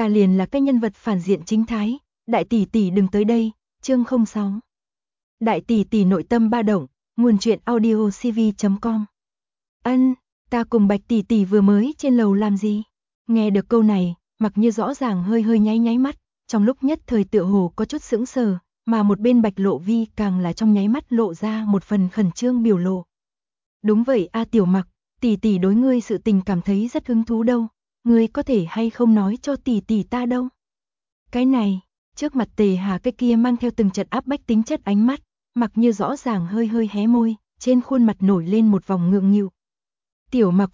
ta liền là cái nhân vật phản diện chính thái, đại tỷ tỷ đừng tới đây, chương 06. Đại tỷ tỷ nội tâm ba động, nguồn truyện audio cv.com. Ân, ta cùng Bạch tỷ tỷ vừa mới trên lầu làm gì? Nghe được câu này, Mặc Như rõ ràng hơi hơi nháy nháy mắt, trong lúc nhất thời tựa hồ có chút sững sờ, mà một bên Bạch Lộ Vi càng là trong nháy mắt lộ ra một phần khẩn trương biểu lộ. Đúng vậy a Tiểu Mặc, tỷ tỷ đối ngươi sự tình cảm thấy rất hứng thú đâu, ngươi có thể hay không nói cho tỷ tỷ ta đâu? Cái này, trước mặt Tề Hà cái kia mang theo từng trận áp bách tính chất ánh mắt, Mặc Như rõ ràng hơi hơi hé môi, trên khuôn mặt nổi lên một vòng ngượng nghịu. Tiểu Mặc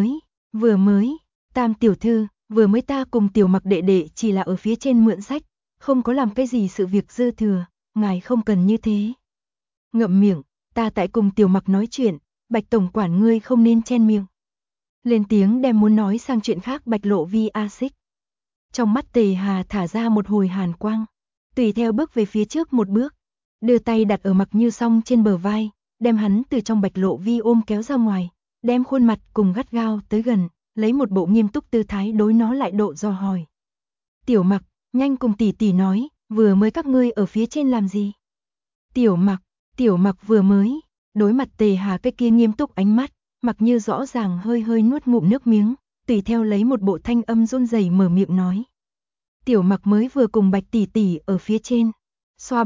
vừa mới, Tam tiểu thư, vừa mới ta cùng Tiểu Mặc đệ đệ chỉ là ở phía trên mượn sách, không có làm cái gì sự việc dư thừa, ngài không cần như thế. Ngậm miệng, ta tại cùng Tiểu Mặc nói chuyện, Bạch tổng quản ngươi không nên chen miệng. Lên tiếng đem muốn nói sang chuyện khác Bạch Lộ Vi a xích. Trong mắt Tề Hà thả ra một hồi hàn quang, tùy theo bước về phía trước một bước, đưa tay đặt ở Mặc Như Song trên bờ vai, đem hắn từ trong Bạch Lộ Vi ôm kéo ra ngoài, đem khuôn mặt cùng gắt gao tới gần, lấy một bộ nghiêm túc tư thái đối nó lại độ dò hỏi. Tiểu Mặc, nhanh cùng tỷ tỷ nói, vừa mới các ngươi ở phía trên làm gì? Tiểu Mặc vừa mới, đối mặt Tề Hà cái kia nghiêm túc ánh mắt, Mặc Như rõ ràng hơi hơi nuốt ngụm nước miếng, tùy theo lấy một bộ thanh âm run rẩy mở miệng nói. Tiểu Mặc mới vừa cùng Bạch tỷ tỷ ở phía trên, xoa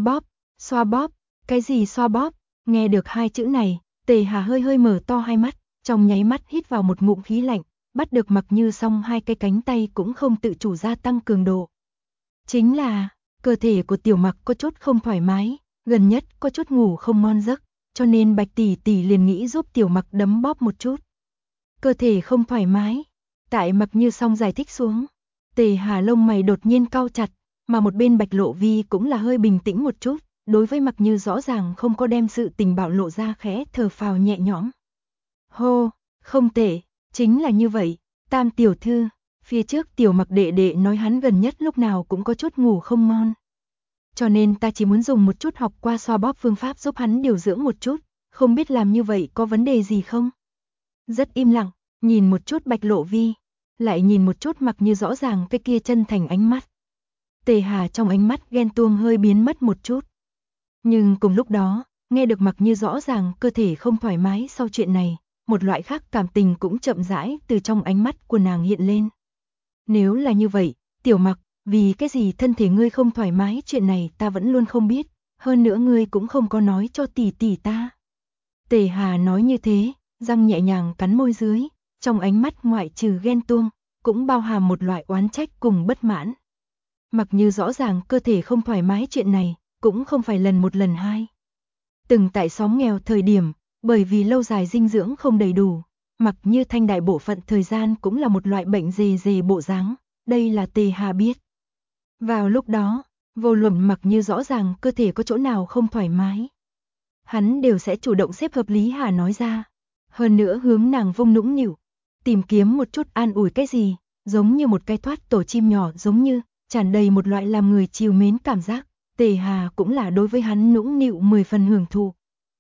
bóp, cái gì xoa bóp? Nghe được hai chữ này, Tề Hà hơi hơi mở to hai mắt, trong nháy mắt hít vào một ngụm khí lạnh, bắt được Mặc Như Song hai cái cánh tay cũng không tự chủ gia tăng cường độ. Chính là, cơ thể của Tiểu Mặc có chút không thoải mái, gần nhất có chút ngủ không ngon giấc, cho nên Bạch tỷ tỷ liền nghĩ giúp Tiểu Mặc đấm bóp một chút. Cơ thể không thoải mái, tại Mặc Như Song giải thích xuống, Tề Hà lông mày đột nhiên cau chặt, mà một bên Bạch Lộ Vi cũng là hơi bình tĩnh một chút, đối với Mặc Như rõ ràng không có đem sự tình bạo lộ ra khẽ thở phào nhẹ nhõm. Hô, không tệ, chính là như vậy, Tam tiểu thư, phía trước Tiểu Mặc đệ đệ nói hắn gần nhất lúc nào cũng có chút ngủ không ngon. Cho nên ta chỉ muốn dùng một chút học qua xoa bóp phương pháp giúp hắn điều dưỡng một chút, không biết làm như vậy có vấn đề gì không? Rất im lặng, nhìn một chút Bạch Lộ Vi, lại nhìn một chút Mặc Như rõ ràng cái kia chân thành ánh mắt. Tề Hà trong ánh mắt ghen tuông hơi biến mất một chút. Nhưng cùng lúc đó, nghe được Mặc Như rõ ràng cơ thể không thoải mái sau chuyện này, một loại khác cảm tình cũng chậm rãi từ trong ánh mắt của nàng hiện lên. Nếu là như vậy, Tiểu Mặc, vì cái gì thân thể ngươi không thoải mái chuyện này ta vẫn luôn không biết, hơn nữa ngươi cũng không có nói cho tỷ tỷ ta. Tề Hà nói như thế, răng nhẹ nhàng cắn môi dưới, trong ánh mắt ngoại trừ ghen tuông, cũng bao hàm một loại oán trách cùng bất mãn. Mặc Như rõ ràng cơ thể không thoải mái chuyện này, cũng không phải lần một lần hai. Từng tại xóm nghèo thời điểm, bởi vì lâu dài dinh dưỡng không đầy đủ, Mặc Như Thanh đại bộ phận thời gian cũng là một loại bệnh dề bộ dáng, đây là Tề Hà biết. Vào lúc đó, vô luận Mặc Như rõ ràng cơ thể có chỗ nào không thoải mái, hắn đều sẽ chủ động xếp hợp lý Hà nói ra, hơn nữa hướng nàng vung nũng nịu, tìm kiếm một chút an ủi cái gì, giống như một cái thoát tổ chim nhỏ giống như, tràn đầy một loại làm người trìu mến cảm giác, Tề Hà cũng là đối với hắn nũng nịu 10 phần hưởng thụ.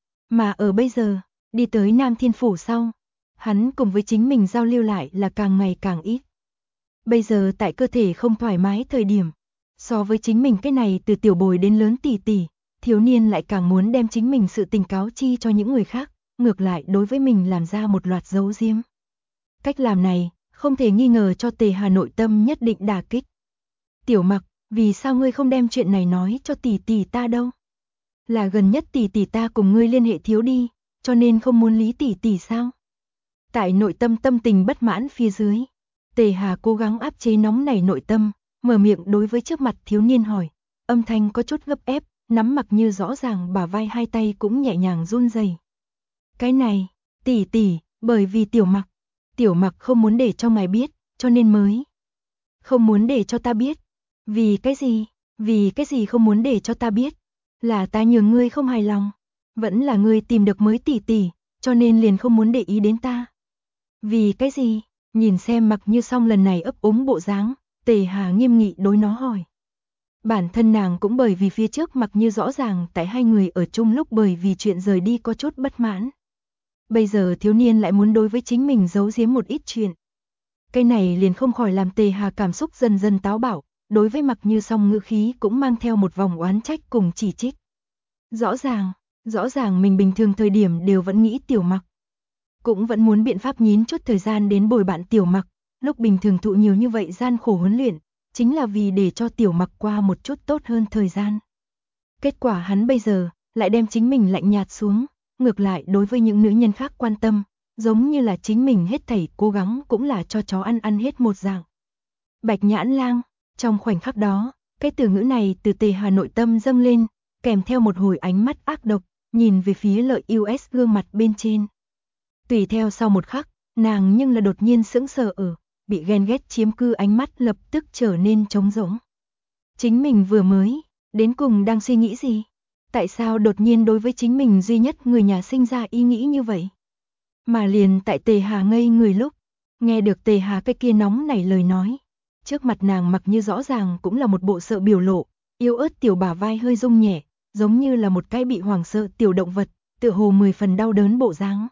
Mà ở bây giờ, đi tới Nam Thiên Phủ sau, hắn cùng với chính mình giao lưu lại là càng ngày càng ít. Bây giờ tại cơ thể không thoải mái thời điểm, so với chính mình cái này từ tiểu bồi đến lớn tỷ tỷ, thiếu niên lại càng muốn đem chính mình sự tình cáo chi cho những người khác, ngược lại đối với mình làm ra một loạt giấu giếm. Cách làm này, không thể nghi ngờ cho Tề Hà nội tâm nhất định đả kích. Tiểu Mặc, vì sao ngươi không đem chuyện này nói cho tỷ tỷ ta đâu? Là gần nhất tỷ tỷ ta cùng ngươi liên hệ thiếu đi, cho nên không muốn lý tỷ tỷ sao? Tại nội tâm tâm tình bất mãn phía dưới, Tề Hà cố gắng áp chế nóng nảy nội tâm, mở miệng đối với trước mặt thiếu niên hỏi, âm thanh có chút gấp ép, nắm Mặc Như rõ ràng bả vai hai tay cũng nhẹ nhàng run rẩy. Cái này, tỷ tỷ, bởi vì Tiểu Mặc không muốn để cho ngài biết, cho nên mới không muốn để cho ta biết. Vì cái gì không muốn để cho ta biết? Là ta nhường ngươi không hài lòng, vẫn là ngươi tìm được mới tỷ tỷ, cho nên liền không muốn để ý đến ta. Vì cái gì? Nhìn xem Mặc Như Song lần này ấp úng bộ dáng, Tề Hà nghiêm nghị đối nó hỏi. Bản thân nàng cũng bởi vì phía trước Mặc Như rõ ràng tại hai người ở chung lúc bởi vì chuyện rời đi có chút bất mãn. Bây giờ thiếu niên lại muốn đối với chính mình giấu giếm một ít chuyện. Cái này liền không khỏi làm Tề Hà cảm xúc dần dần táo bạo, đối với Mặc Như Song ngữ khí cũng mang theo một vòng oán trách cùng chỉ trích. Rõ ràng mình bình thường thời điểm đều vẫn nghĩ Tiểu Mặc. Cũng vẫn muốn biện pháp nhín chút thời gian đến bồi bạn Tiểu Mặc, lúc bình thường thụ nhiều như vậy gian khổ huấn luyện, chính là vì để cho Tiểu Mặc qua một chút tốt hơn thời gian. Kết quả hắn bây giờ, lại đem chính mình lạnh nhạt xuống, ngược lại đối với những nữ nhân khác quan tâm, giống như là chính mình hết thảy cố gắng cũng là cho chó ăn hết một dạng. Bạch Nhãn Lang, trong khoảnh khắc đó, cái từ ngữ này từ Tề Hà nội tâm dâng lên, kèm theo một hồi ánh mắt ác độc, nhìn về phía Lợi US gương mặt bên trên. Tùy theo sau một khắc, nàng nhưng là đột nhiên sững sờ ở, bị ghen ghét chiếm cư ánh mắt lập tức trở nên trống rỗng. Chính mình vừa mới, đến cùng đang suy nghĩ gì? Tại sao đột nhiên đối với chính mình duy nhất người nhà sinh ra ý nghĩ như vậy? Mà liền tại Tề Hà ngây người lúc, nghe được Tề Hà cái kia nóng nảy lời nói. Trước mặt nàng Mặc Như rõ ràng cũng là một bộ sợ biểu lộ, yếu ớt tiểu bả vai hơi rung nhẹ, giống như là một cái bị hoảng sợ tiểu động vật, tựa hồ 10 phần đau đớn bộ dáng.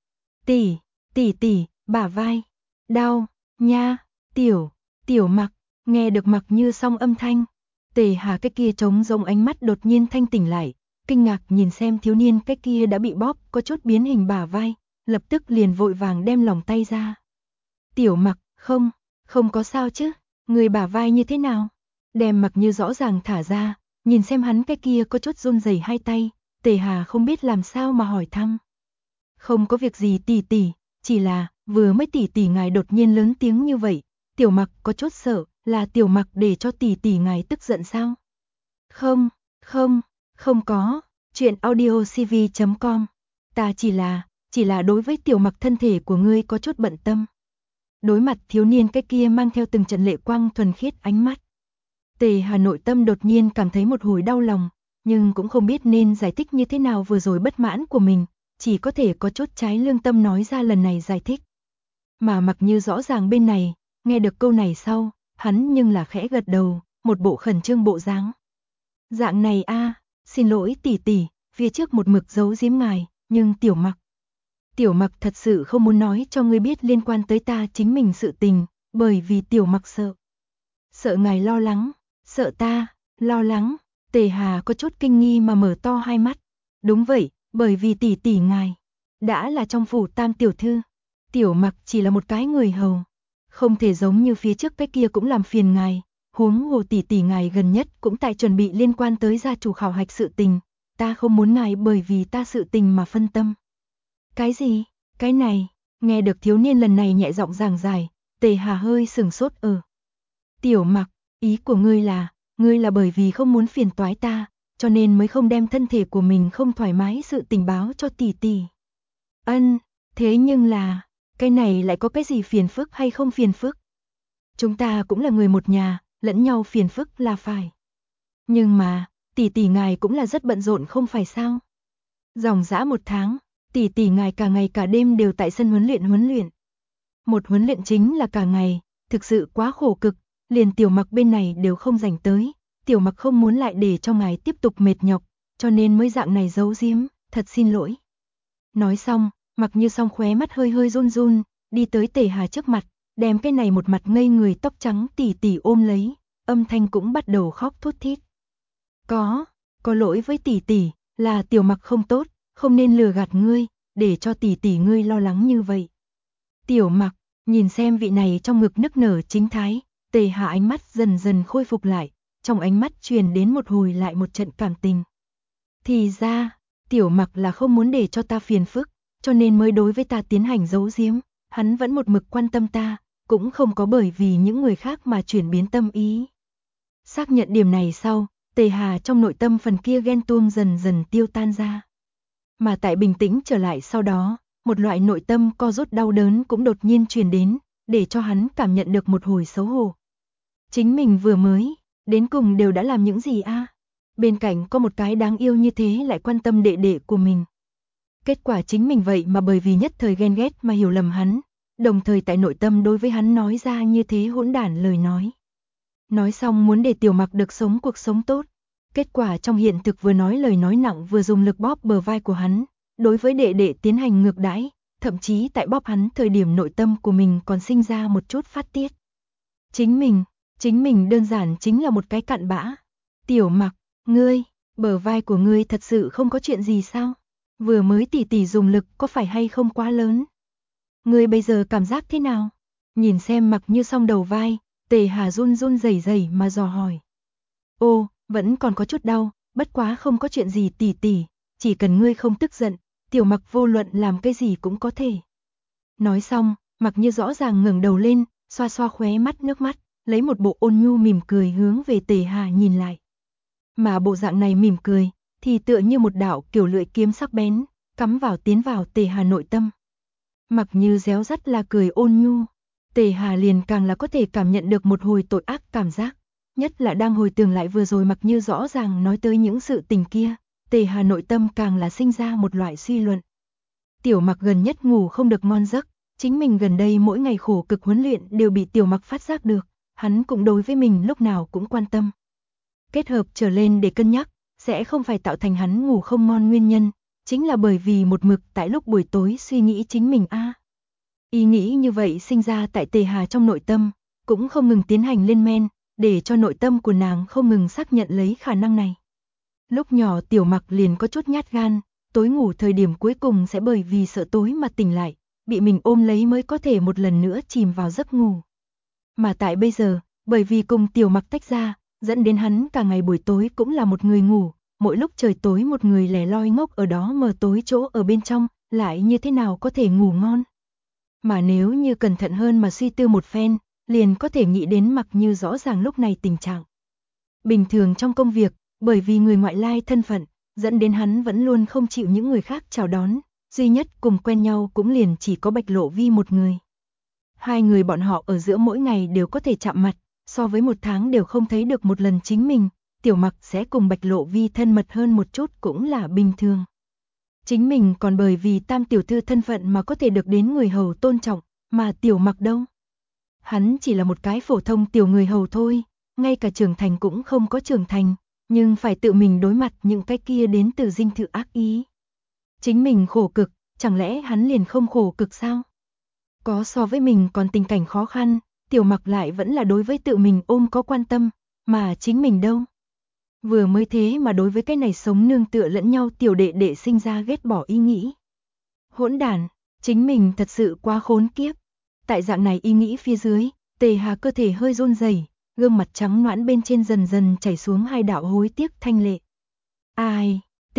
Tỷ, bả vai, đau, nha, tiểu Mặc, nghe được Mặc Như Song âm thanh. Tề Hà cái kia trống rỗng ánh mắt đột nhiên thanh tỉnh lại, kinh ngạc nhìn xem thiếu niên cái kia đã bị bóp có chút biến hình bả vai, lập tức liền vội vàng đem lòng tay ra. Tiểu Mặc, không có sao chứ, người bả vai như thế nào? Đem Mặc Như rõ ràng thả ra, nhìn xem hắn cái kia có chút run rẩy hai tay, Tề Hà không biết làm sao mà hỏi thăm. Không có việc gì tỷ, chỉ là vừa mới tỷ ngài đột nhiên lớn tiếng như vậy, Tiểu Mặc có chút sợ, là Tiểu Mặc để cho tỷ ngài tức giận sao? Không có, chuyện audiocv.com, ta chỉ là đối với Tiểu Mặc thân thể của ngươi có chút bận tâm. Đối mặt thiếu niên cái kia mang theo từng trận lệ quang thuần khiết ánh mắt. Tề Hà nội tâm đột nhiên cảm thấy một hồi đau lòng, nhưng cũng không biết nên giải thích như thế nào vừa rồi bất mãn của mình, chỉ có thể có chút trái lương tâm nói ra lần này giải thích. Mà Mặc Như rõ ràng bên này, nghe được câu này sau, hắn nhưng là khẽ gật đầu, một bộ khẩn trương bộ dáng. Dạng này xin lỗi tỷ, phía trước một mực giấu giếm ngài, nhưng Tiểu Mặc thật sự không muốn nói cho ngươi biết liên quan tới ta chính mình sự tình, bởi vì Tiểu Mặc sợ. Sợ ngài lo lắng, sợ ta, lo lắng, Tề Hà có chút kinh nghi mà mở to hai mắt. Đúng vậy, bởi vì tỷ ngài, đã là trong phủ Tam tiểu thư, Tiểu Mặc chỉ là một cái người hầu. Không thể giống như phía trước cái kia cũng làm phiền ngài, huống hồ tỷ ngài gần nhất cũng tại chuẩn bị liên quan tới gia chủ khảo hạch sự tình, ta không muốn ngài bởi vì ta sự tình mà phân tâm. Cái gì? Cái này, nghe được thiếu niên lần này nhẹ giọng giảng giải, Tề Hà hơi sừng sốt Tiểu Mặc, ý của ngươi là bởi vì không muốn phiền toái ta, cho nên mới không đem thân thể của mình không thoải mái sự tình báo cho tỷ. Thế nhưng là, cái này lại có cái gì phiền phức hay không phiền phức? Chúng ta cũng là người một nhà, lẫn nhau phiền phức là phải. Nhưng mà, tỷ ngài cũng là rất bận rộn không phải sao? Dòng dã một tháng, tỷ ngài cả ngày cả đêm đều tại sân huấn luyện. Một huấn luyện chính là cả ngày, thực sự quá khổ cực, liền Tiểu Mặc bên này đều không rảnh tới, Tiểu Mặc không muốn lại để cho ngài tiếp tục mệt nhọc, cho nên mới dạng này giấu giếm, thật xin lỗi. Nói xong, Mặc Như Song khóe mắt hơi run, đi tới Tề Hà trước mặt, đem cái này một mặt ngây người tóc trắng tỷ ôm lấy, âm thanh cũng bắt đầu khóc thút thít. Có lỗi với tỷ, là Tiểu Mặc không tốt, không nên lừa gạt ngươi, để cho tỷ ngươi lo lắng như vậy. Tiểu Mặc, nhìn xem vị này trong ngực nức nở chính thái, Tề Hà ánh mắt dần dần khôi phục lại, trong ánh mắt truyền đến một hồi lại một trận cảm tình. Thì ra, Tiểu Mặc là không muốn để cho ta phiền phức, cho nên mới đối với ta tiến hành giấu giếm, hắn vẫn một mực quan tâm ta, cũng không có bởi vì những người khác mà chuyển biến tâm ý. Xác nhận điểm này sau, Tề Hà trong nội tâm phần kia ghen tuông dần dần tiêu tan ra. Mà tại bình tĩnh trở lại sau đó, một loại nội tâm co rút đau đớn cũng đột nhiên truyền đến, để cho hắn cảm nhận được một hồi xấu hổ. Chính mình vừa mới, đến cùng đều đã làm những gì Bên cạnh có một cái đáng yêu như thế lại quan tâm đệ của mình. Kết quả chính mình vậy mà bởi vì nhất thời ghen ghét mà hiểu lầm hắn, đồng thời tại nội tâm đối với hắn nói ra như thế hỗn đản lời nói. Nói xong muốn để Tiểu Mặc được sống cuộc sống tốt, kết quả trong hiện thực vừa nói lời nói nặng vừa dùng lực bóp bờ vai của hắn, đối với đệ tiến hành ngược đãi, thậm chí tại bóp hắn thời điểm nội tâm của mình còn sinh ra một chút phát tiết. Chính mình đơn giản chính là một cái cặn bã. Tiểu Mặc, ngươi, bờ vai của ngươi thật sự không có chuyện gì sao? Vừa mới tỷ tỷ dùng lực có phải hay không quá lớn? Ngươi bây giờ cảm giác thế nào? Nhìn xem Mặc Như song đầu vai, Tề Hà run run rẩy rẩy mà dò hỏi. Ô, vẫn còn có chút đau, bất quá không có chuyện gì tỷ tỷ, chỉ cần ngươi không tức giận, Tiểu Mặc vô luận làm cái gì cũng có thể. Nói xong, Mặc Như rõ ràng ngẩng đầu lên, xoa xoa khóe mắt nước mắt, lấy một bộ ôn nhu mỉm cười hướng về Tề Hà nhìn lại. Mà bộ dạng này mỉm cười, thì tựa như một đạo kiểu lưỡi kiếm sắc bén, cắm vào tiến vào Tề Hà nội tâm. Mặc Như réo rắt là cười ôn nhu, Tề Hà liền càng là có thể cảm nhận được một hồi tội ác cảm giác, nhất là đang hồi tưởng lại vừa rồi Mặc Như rõ ràng nói tới những sự tình kia, Tề Hà nội tâm càng là sinh ra một loại suy luận. Tiểu Mặc gần nhất ngủ không được ngon giấc, chính mình gần đây mỗi ngày khổ cực huấn luyện đều bị Tiểu Mặc phát giác được, hắn cũng đối với mình lúc nào cũng quan tâm. Kết hợp trở lên để cân nhắc, sẽ không phải tạo thành hắn ngủ không ngon nguyên nhân, chính là bởi vì một mực tại lúc buổi tối suy nghĩ chính mình Ý nghĩ như vậy sinh ra tại Tề Hà trong nội tâm, cũng không ngừng tiến hành lên men, để cho nội tâm của nàng không ngừng xác nhận lấy khả năng này. Lúc nhỏ Tiểu Mặc liền có chút nhát gan, tối ngủ thời điểm cuối cùng sẽ bởi vì sợ tối mà tỉnh lại, bị mình ôm lấy mới có thể một lần nữa chìm vào giấc ngủ. Mà tại bây giờ, bởi vì cùng Tiểu Mặc tách ra, dẫn đến hắn cả ngày buổi tối cũng là một người ngủ, mỗi lúc trời tối một người lẻ loi ngốc ở đó mờ tối chỗ ở bên trong, lại như thế nào có thể ngủ ngon. Mà nếu như cẩn thận hơn mà suy tư một phen, liền có thể nghĩ đến Mặc Như rõ ràng lúc này tình trạng. Bình thường trong công việc, bởi vì người ngoại lai thân phận, dẫn đến hắn vẫn luôn không chịu những người khác chào đón, duy nhất cùng quen nhau cũng liền chỉ có Bạch Lộ Vi một người. Hai người bọn họ ở giữa mỗi ngày đều có thể chạm mặt, so với một tháng đều không thấy được một lần chính mình, Tiểu Mặc sẽ cùng Bạch Lộ Vi thân mật hơn một chút cũng là bình thường. Chính mình còn bởi vì Tam tiểu thư thân phận mà có thể được đến người hầu tôn trọng, mà Tiểu Mặc đâu? Hắn chỉ là một cái phổ thông tiểu người hầu thôi, ngay cả trưởng thành cũng không có trưởng thành, nhưng phải tự mình đối mặt những cái kia đến từ dinh thự ác ý. Chính mình khổ cực, chẳng lẽ hắn liền không khổ cực sao? Có so với mình còn tình cảnh khó khăn, Tiểu Mặc lại vẫn là đối với tự mình ôm có quan tâm, mà chính mình đâu? Vừa mới thế mà đối với cái này sống nương tựa lẫn nhau tiểu đệ đệ sinh ra ghét bỏ ý nghĩ. Hỗn đản, chính mình thật sự quá khốn kiếp. Tại dạng này ý nghĩ phía dưới, Tề Hà cơ thể hơi run rẩy, gương mặt trắng nõn bên trên dần dần chảy xuống hai đạo hối tiếc thanh lệ. Ai,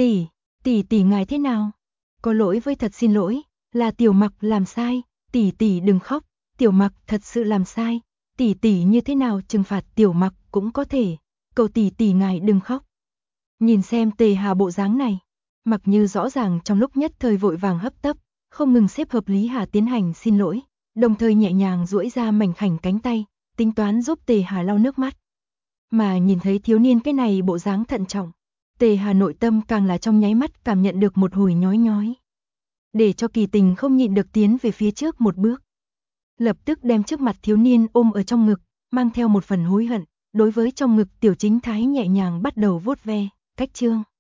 tỷ ngài thế nào? Có lỗi với thật xin lỗi, là Tiểu Mặc làm sai, tỷ đừng khóc, Tiểu Mặc thật sự làm sai, tỷ như thế nào trừng phạt Tiểu Mặc cũng có thể, cầu tỷ ngài đừng khóc. Nhìn xem Tề Hà bộ dáng này, Mặc Như rõ ràng trong lúc nhất thời vội vàng hấp tấp, không ngừng xếp hợp Lý Hà tiến hành xin lỗi, đồng thời nhẹ nhàng duỗi ra mảnh khảnh cánh tay, tính toán giúp Tề Hà lau nước mắt. Mà nhìn thấy thiếu niên cái này bộ dáng thận trọng, Tề Hà nội tâm càng là trong nháy mắt cảm nhận được một hồi nhói nhói. Để cho Kỳ Tình không nhịn được tiến về phía trước một bước. Lập tức đem trước mặt thiếu niên ôm ở trong ngực, mang theo một phần hối hận, đối với trong ngực Tiểu Chính Thái nhẹ nhàng bắt đầu vuốt ve, cách chương.